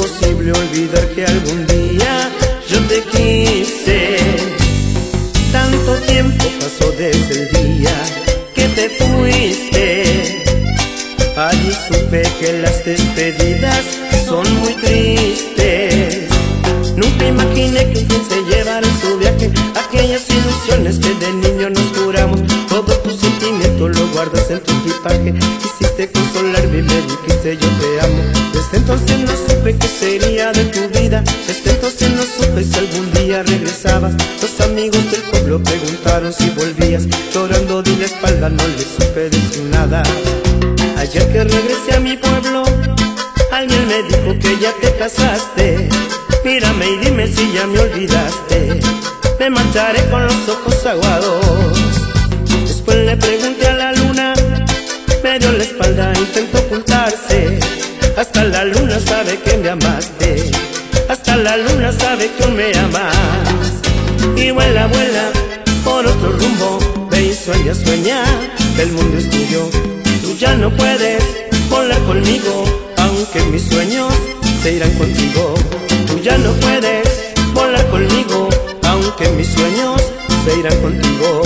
imposible olvidar que algún día yo te quise. Tanto tiempo pasó desde el día que te fuiste. Allí supe que las despedidas son muy tristes. Nunca imaginé que un día se llevara en su viaje aquellas ilusiones que de niño nos juramos. Todo tu sentimiento lo guardas en tu equipaje. Quisiste consolarme y me dijiste yo te amo. Desde entonces no supe qué sería de tu vida. Desde entonces no supe si algún día regresabas. Los amigos del pueblo preguntaron si volvías. Llorando di la espalda, no les supe decir nada. Ayer que regresé a mi pueblo, alguien me dijo que ya te casaste. Mírame y dime si ya me olvidaste. Me marcharé con los ojos aguados. Después le pregunté a la luna, me dio la espalda, intentó ocultarse. Hasta la luna sabe que me amaste. Hasta la luna sabe que me amas. Y vuela, vuela por otro rumbo. Ve y sueña, sueña que el mundo es tuyo. Tú ya no puedes volar conmigo, aunque mis sueños se irán contigo. Tú ya no puedes volar conmigo, aunque mis sueños se irán contigo.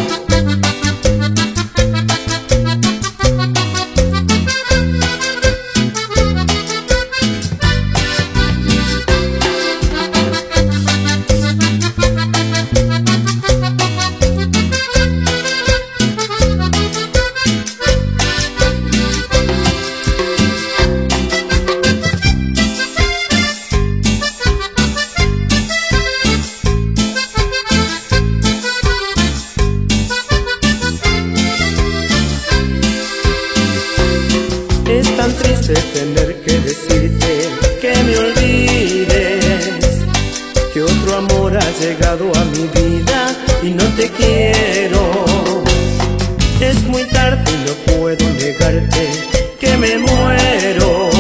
Es tan triste tener que decirte que me olvides, que otro amor ha llegado a mi vida y no te quiero. Es muy tarde y no puedo negarte que me muero,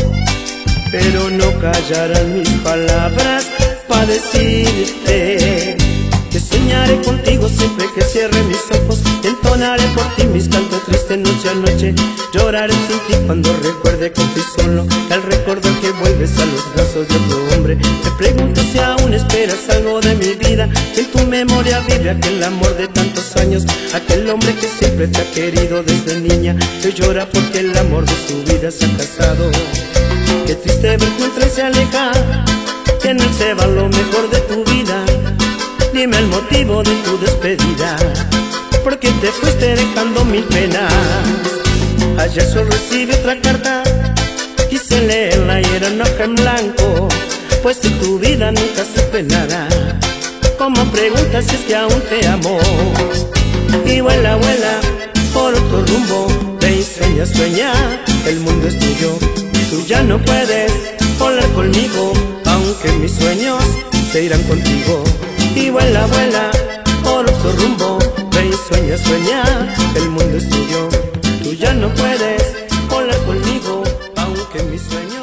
pero no callarán mis palabras para decirte que soñaré contigo siempre que cierre mis ojos. Entonaré por ti mis cantos tristes noche a noche. Lloraré sin ti cuando recuerde que estoy solo. Al recordar que vuelves a los brazos de otro hombre, te pregunto si aún esperas algo de mi vida. Que en tu memoria vive aquel amor de tantos años, aquel hombre que siempre te ha querido desde niña, que llora porque el amor de su vida se ha casado. Qué triste ver que entre se aleja, que en él se va lo mejor de tu vida. Dime el motivo de tu despedida, porque te fuiste dejando mil penas. Ayer solo recibí otra carta, quise leerla y era una hoja en blanco, pues de tu vida nunca supe nada. Como preguntas si es que aún te amo. Y vuela, vuela por otro rumbo. Ve y sueña, sueña, el mundo es tuyo. Tú ya no puedes volar conmigo, aunque mis sueños se irán contigo. Y vuela, vuela por otro rumbo. Ve y sueña, sueña, el mundo es tuyo. Tú ya no puedes volar conmigo, aunque mis sueños